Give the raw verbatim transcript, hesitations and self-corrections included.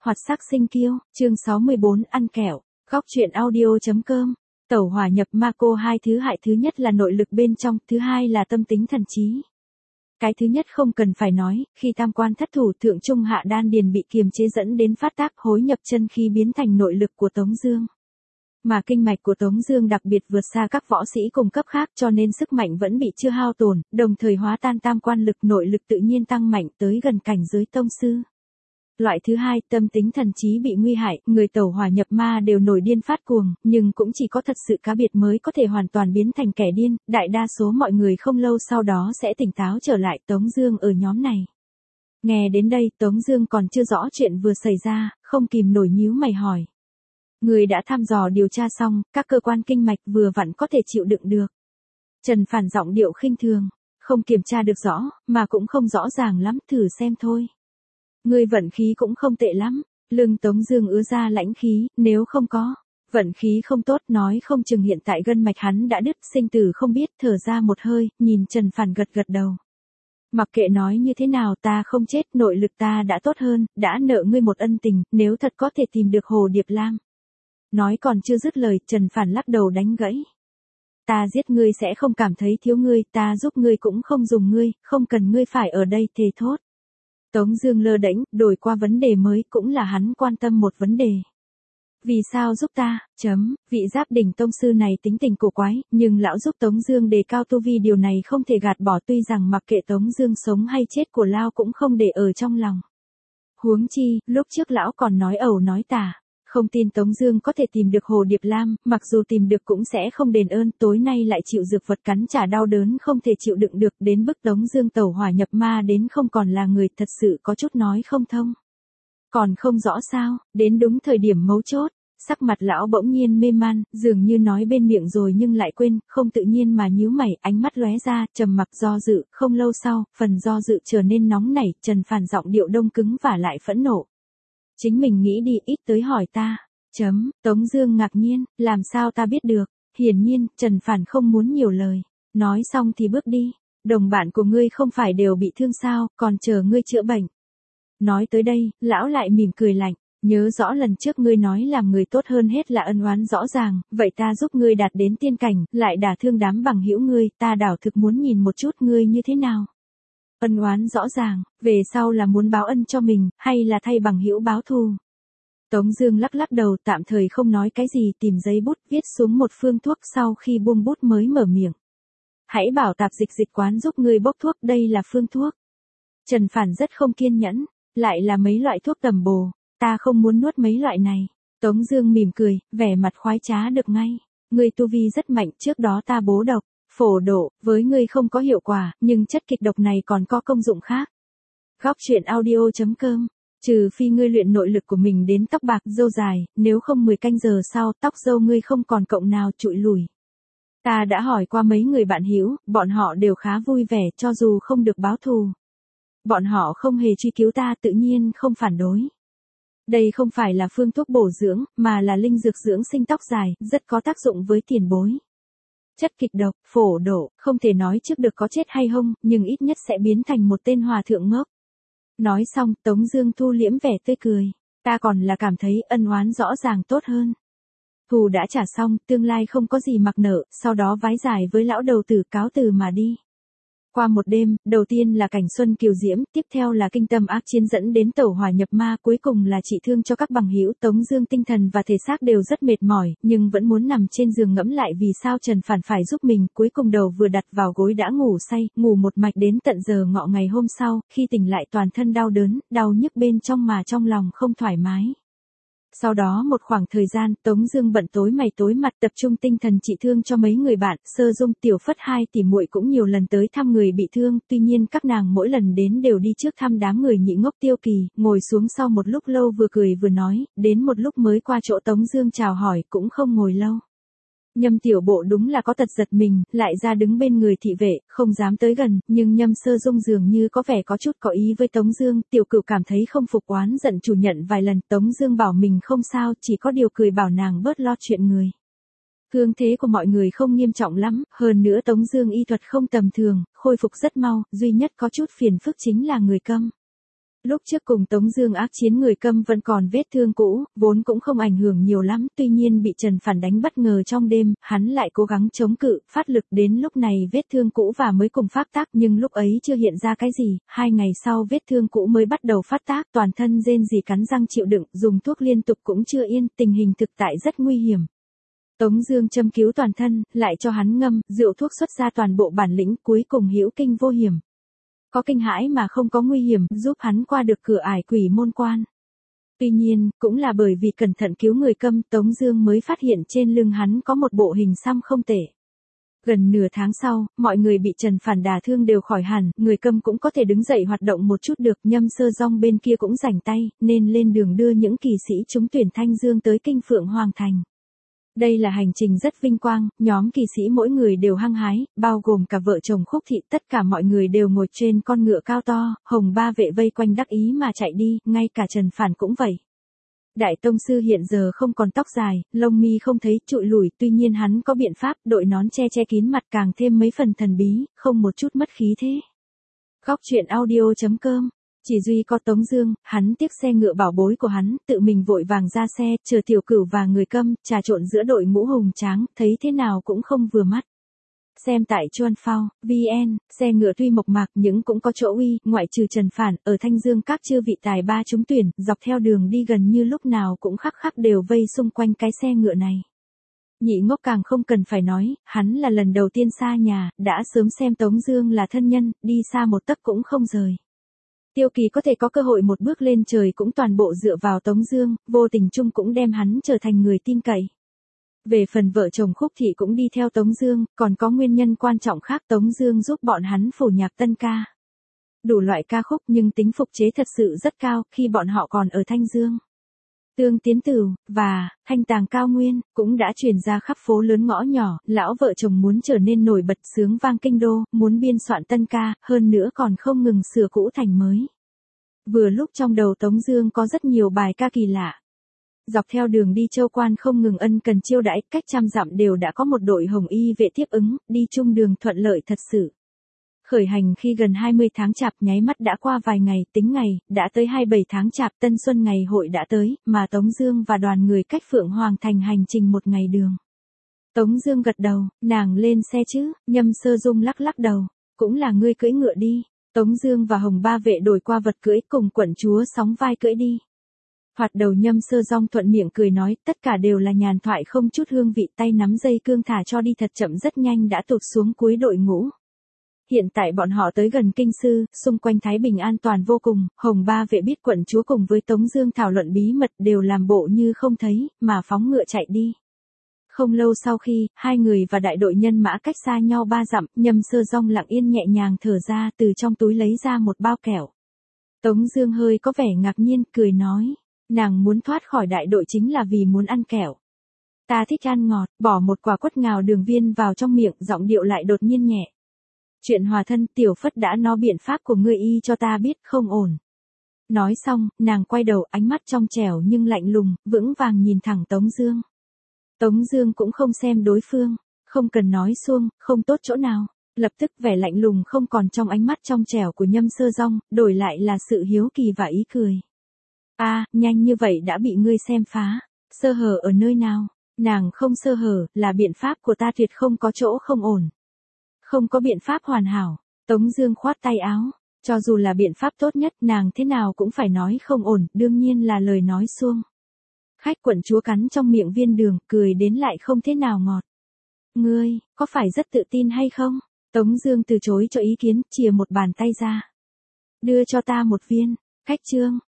Hoạt sắc sinh kiêu, chương sáu mươi bốn ăn kẹo, góc truyện audio.com. Tẩu hỏa nhập ma cô hai thứ hại, thứ nhất là nội lực bên trong, thứ hai là tâm tính thần trí. Cái thứ nhất không cần phải nói, khi tam quan thất thủ, thượng trung hạ đan điền bị kiềm chế dẫn đến phát tác hối nhập chân khí biến thành nội lực của Tống Dương. Mà kinh mạch của Tống Dương đặc biệt vượt xa các võ sĩ cùng cấp khác, cho nên sức mạnh vẫn bị chưa hao tổn, đồng thời hóa tan tam quan lực, nội lực tự nhiên tăng mạnh tới gần cảnh giới tông sư. Loại thứ hai, tâm tính thần trí bị nguy hại, người tẩu hỏa nhập ma đều nổi điên phát cuồng, nhưng cũng chỉ có thật sự cá biệt mới có thể hoàn toàn biến thành kẻ điên, đại đa số mọi người không lâu sau đó sẽ tỉnh táo trở lại. Tống Dương ở nhóm này. Nghe đến đây, Tống Dương còn chưa rõ chuyện vừa xảy ra, không kìm nổi nhíu mày hỏi. Người đã thăm dò điều tra xong, các cơ quan kinh mạch vừa vặn có thể chịu đựng được. Trần Phản giọng điệu khinh thường, không kiểm tra được rõ, mà cũng không rõ ràng lắm, thử xem thôi. Ngươi vận khí cũng không tệ lắm. Lưng Tống Dương ứa ra lãnh khí, nếu không có vận khí không tốt, nói không chừng hiện tại gân mạch hắn đã đứt, sinh tử không biết. Thở ra một hơi, nhìn Trần Phản gật gật đầu. Mặc kệ nói như thế nào, ta không chết, nội lực ta đã tốt hơn, đã nợ ngươi một ân tình, nếu thật có thể tìm được Hồ Điệp Lam. Nói còn chưa dứt lời, Trần Phản lắc đầu đánh gãy. Ta giết ngươi sẽ không cảm thấy thiếu ngươi, ta giúp ngươi cũng không dùng ngươi, không cần ngươi phải ở đây, thề thốt. Tống Dương lơ đễnh, đổi qua vấn đề mới, cũng là hắn quan tâm một vấn đề. Vì sao giúp ta? Chấm, vị Giáp đỉnh tông sư này tính tình cổ quái, nhưng lão giúp Tống Dương đề cao tu vi, điều này không thể gạt bỏ. Tuy rằng mặc kệ Tống Dương sống hay chết của Lao cũng không để ở trong lòng. Huống chi, lúc trước lão còn nói ẩu nói tả, không tin Tống Dương có thể tìm được Hồ Điệp Lam, mặc dù tìm được cũng sẽ không đền ơn. Tối nay lại chịu dược vật cắn trả, đau đớn không thể chịu đựng được, đến bức Tống Dương tẩu hỏa nhập ma đến không còn là người, thật sự có chút nói không thông. Còn không rõ sao? Đến đúng thời điểm mấu chốt, sắc mặt lão bỗng nhiên mê man, dường như nói bên miệng rồi nhưng lại quên, không tự nhiên mà nhíu mày, ánh mắt lóe ra, trầm mặc do dự. Không lâu sau, phần do dự trở nên nóng nảy, Trần Phản giọng điệu đông cứng và lại phẫn nộ. Chính mình nghĩ đi, ít tới hỏi ta. Chấm, Tống Dương ngạc nhiên, làm sao ta biết được? Hiển nhiên, Trần Phản không muốn nhiều lời. Nói xong thì bước đi. Đồng bạn của ngươi không phải đều bị thương sao, còn chờ ngươi chữa bệnh. Nói tới đây, lão lại mỉm cười lạnh. Nhớ rõ lần trước ngươi nói làm người tốt hơn hết là ân oán rõ ràng, vậy ta giúp ngươi đạt đến tiên cảnh, lại đả thương đám bằng hữu ngươi, ta đảo thực muốn nhìn một chút ngươi như thế nào. Ân oán rõ ràng, về sau là muốn báo ân cho mình, hay là thay bằng hữu báo thù? Tống Dương lắc lắc đầu, tạm thời không nói cái gì, tìm giấy bút viết xuống một phương thuốc, sau khi buông bút mới mở miệng. Hãy bảo tạp dịch dịch quán giúp ngươi bốc thuốc, đây là phương thuốc. Trần Phản rất không kiên nhẫn, lại là mấy loại thuốc tầm bồ, ta không muốn nuốt mấy loại này. Tống Dương mỉm cười, vẻ mặt khoái trá được ngay. Ngươi tu vi rất mạnh, trước đó ta bố độc, phổ độ, với ngươi không có hiệu quả, nhưng chất kịch độc này còn có công dụng khác. Góc truyện audio.com. Trừ phi ngươi luyện nội lực của mình đến tóc bạc râu dài, nếu không mười canh giờ sau tóc râu ngươi không còn cọng nào trụi lùi. Ta đã hỏi qua mấy người bạn hữu, bọn họ đều khá vui vẻ, cho dù không được báo thù. Bọn họ không hề truy cứu ta, tự nhiên không phản đối. Đây không phải là phương thuốc bổ dưỡng, mà là linh dược dưỡng sinh tóc dài, rất có tác dụng với tiền bối. Chất kịch độc, phổ độ, không thể nói trước được có chết hay không, nhưng ít nhất sẽ biến thành một tên hòa thượng ngốc. Nói xong, Tống Dương thu liễm vẻ tươi cười. Ta còn là cảm thấy ân oán rõ ràng tốt hơn. Thù đã trả xong, tương lai không có gì mặc nợ, sau đó vái giải với lão đầu tử, cáo từ mà đi. Qua một đêm, đầu tiên là cảnh xuân kiều diễm, tiếp theo là kinh tâm ác chiến dẫn đến tẩu hỏa nhập ma, cuối cùng là trị thương cho các bằng hữu. Tống Dương tinh thần và thể xác đều rất mệt mỏi, nhưng vẫn muốn nằm trên giường ngẫm lại vì sao Trần Phản phải giúp mình. Cuối cùng đầu vừa đặt vào gối đã ngủ say, ngủ một mạch đến tận giờ ngọ ngày hôm sau, khi tỉnh lại toàn thân đau đớn, đau nhức bên trong mà trong lòng không thoải mái. Sau đó một khoảng thời gian, Tống Dương bận tối mày tối mặt, tập trung tinh thần trị thương cho mấy người bạn. Sơ Dung, Tiểu Phất hai tỷ muội cũng nhiều lần tới thăm người bị thương, tuy nhiên các nàng mỗi lần đến đều đi trước thăm đám người nhị ngốc Tiêu Kỳ, ngồi xuống sau một lúc lâu vừa cười vừa nói, đến một lúc mới qua chỗ Tống Dương chào hỏi, cũng không ngồi lâu. Nhâm Tiểu Bộ đúng là có tật giật mình, lại ra đứng bên người thị vệ, không dám tới gần, nhưng Nhâm Sơ Dung dường như có vẻ có chút có ý với Tống Dương. Tiểu Cửu cảm thấy không phục, oán giận chủ nhận vài lần. Tống Dương bảo mình không sao, chỉ có điều cười bảo nàng bớt lo chuyện người. Thương thế của mọi người không nghiêm trọng lắm, hơn nữa Tống Dương y thuật không tầm thường, khôi phục rất mau, duy nhất có chút phiền phức chính là người câm. Lúc trước cùng Tống Dương ác chiến Người Câm vẫn còn vết thương cũ, vốn cũng không ảnh hưởng nhiều lắm, tuy nhiên bị Trần Phản đánh bất ngờ trong đêm, hắn lại cố gắng chống cự, phát lực đến lúc này vết thương cũ và mới cùng phát tác nhưng lúc ấy chưa hiện ra cái gì, hai ngày sau vết thương cũ mới bắt đầu phát tác, toàn thân rên rỉ cắn răng chịu đựng, dùng thuốc liên tục cũng chưa yên, tình hình thực tại rất nguy hiểm. Tống Dương châm cứu toàn thân, lại cho hắn ngâm, rượu thuốc xuất ra toàn bộ bản lĩnh, cuối cùng hữu kinh vô hiểm. Có kinh hãi mà không có nguy hiểm, giúp hắn qua được cửa ải quỷ môn quan. Tuy nhiên, cũng là bởi vì cẩn thận cứu Người Câm, Tống Dương mới phát hiện trên lưng hắn có một bộ hình xăm không tệ. Gần nửa tháng sau, mọi người bị Trần Phản đả thương đều khỏi hẳn, Người Câm cũng có thể đứng dậy hoạt động một chút được, Nhâm Sơ Dong bên kia cũng rảnh tay, nên lên đường đưa những kỳ sĩ trúng tuyển Thanh Dương tới Kinh Phượng Hoàng Thành. Đây là hành trình rất vinh quang, nhóm kỳ sĩ mỗi người đều hăng hái, bao gồm cả vợ chồng Khúc Thị, tất cả mọi người đều ngồi trên con ngựa cao to, Hồng Ba Vệ vây quanh đắc ý mà chạy đi, ngay cả Trần Phản cũng vậy. Đại tông sư hiện giờ không còn tóc dài, lông mi không thấy trụi lủi, tuy nhiên hắn có biện pháp, đội nón che che kín mặt càng thêm mấy phần thần bí, không một chút mất khí thế. Góc truyện audio chấm com. Chỉ duy có Tống Dương, hắn tiếc xe ngựa bảo bối của hắn, tự mình vội vàng ra xe, chờ Tiểu Cửu và Người Câm, trà trộn giữa đội ngũ hùng tráng, thấy thế nào cũng không vừa mắt. Xem tại Chuan Phao, vn, xe ngựa tuy mộc mạc nhưng cũng có chỗ uy, ngoại trừ Trần Phản, ở Thanh Dương các chư vị tài ba trúng tuyển, dọc theo đường đi gần như lúc nào cũng khắc khắc đều vây xung quanh cái xe ngựa này. Nhị Ngốc càng không cần phải nói, hắn là lần đầu tiên xa nhà, đã sớm xem Tống Dương là thân nhân, đi xa một tấc cũng không rời. Tiêu Kỳ có thể có cơ hội một bước lên trời cũng toàn bộ dựa vào Tống Dương, vô tình chung cũng đem hắn trở thành người tin cậy. Về phần vợ chồng Khúc Thị cũng đi theo Tống Dương, còn có nguyên nhân quan trọng khác, Tống Dương giúp bọn hắn phổ nhạc tân ca. Đủ loại ca khúc nhưng tính phục chế thật sự rất cao, khi bọn họ còn ở Thanh Dương. Tương Tiến Tửu, và, Thanh Tàng Cao Nguyên, cũng đã truyền ra khắp phố lớn ngõ nhỏ, lão vợ chồng muốn trở nên nổi bật sướng vang kinh đô, muốn biên soạn tân ca, hơn nữa còn không ngừng sửa cũ thành mới. Vừa lúc trong đầu Tống Dương có rất nhiều bài ca kỳ lạ. Dọc theo đường đi châu quan không ngừng ân cần chiêu đãi, cách trăm dặm đều đã có một đội hồng y vệ tiếp ứng, đi chung đường thuận lợi thật sự. Khởi hành khi gần hai mươi tháng chạp, nháy mắt đã qua vài ngày, tính ngày, đã tới hai mươi bảy tháng chạp, Tân Xuân ngày hội đã tới, mà Tống Dương và đoàn người cách Phượng Hoàng Thành hành trình một ngày đường. Tống Dương gật đầu, nàng lên xe chứ, Nhâm Sơ Dung lắc lắc đầu, cũng là ngươi cưỡi ngựa đi. Tống Dương và Hồng Ba Vệ đổi qua vật cưỡi cùng quận chúa sóng vai cưỡi đi. Hoạt đầu Nhâm Sơ Dong thuận miệng cười nói, tất cả đều là nhàn thoại không chút hương vị, tay nắm dây cương thả cho đi thật chậm rất nhanh đã tụt xuống cuối đội ngũ. Hiện tại bọn họ tới gần kinh sư, xung quanh thái bình an toàn vô cùng, Hồng Ba Vệ biết quận chúa cùng với Tống Dương thảo luận bí mật đều làm bộ như không thấy, mà phóng ngựa chạy đi. Không lâu sau khi, hai người và đại đội nhân mã cách xa nhau ba dặm, Nhâm Sơ Dong lặng yên nhẹ nhàng thở ra, từ trong túi lấy ra một bao kẹo. Tống Dương hơi có vẻ ngạc nhiên, cười nói, nàng muốn thoát khỏi đại đội chính là vì muốn ăn kẹo. Ta thích ăn ngọt, bỏ một quả quất ngào đường viên vào trong miệng, giọng điệu lại đột nhiên nhẹ. Chuyện hòa thân, Tiểu Phất đã nói biện pháp của ngươi y cho ta biết, không ổn. Nói xong, nàng quay đầu, ánh mắt trong trẻo nhưng lạnh lùng, vững vàng nhìn thẳng Tống Dương. Tống Dương cũng không xem đối phương, không cần nói xuông, không tốt chỗ nào. Lập tức vẻ lạnh lùng không còn trong ánh mắt trong trẻo của Nhâm Sơ Dong, đổi lại là sự hiếu kỳ và ý cười. A, à, nhanh như vậy đã bị ngươi xem phá, sơ hở ở nơi nào? Nàng không sơ hở, là biện pháp của ta tuyệt không có chỗ không ổn. Không có biện pháp hoàn hảo. Tống Dương khoát tay áo, cho dù là biện pháp tốt nhất, nàng thế nào cũng phải nói không ổn, đương nhiên là lời nói suông. Khách quận chúa cắn trong miệng viên đường, cười đến lại không thế nào ngọt. Ngươi, có phải rất tự tin hay không? Tống Dương từ chối cho ý kiến, chìa một bàn tay ra. Đưa cho ta một viên. Khách Trương,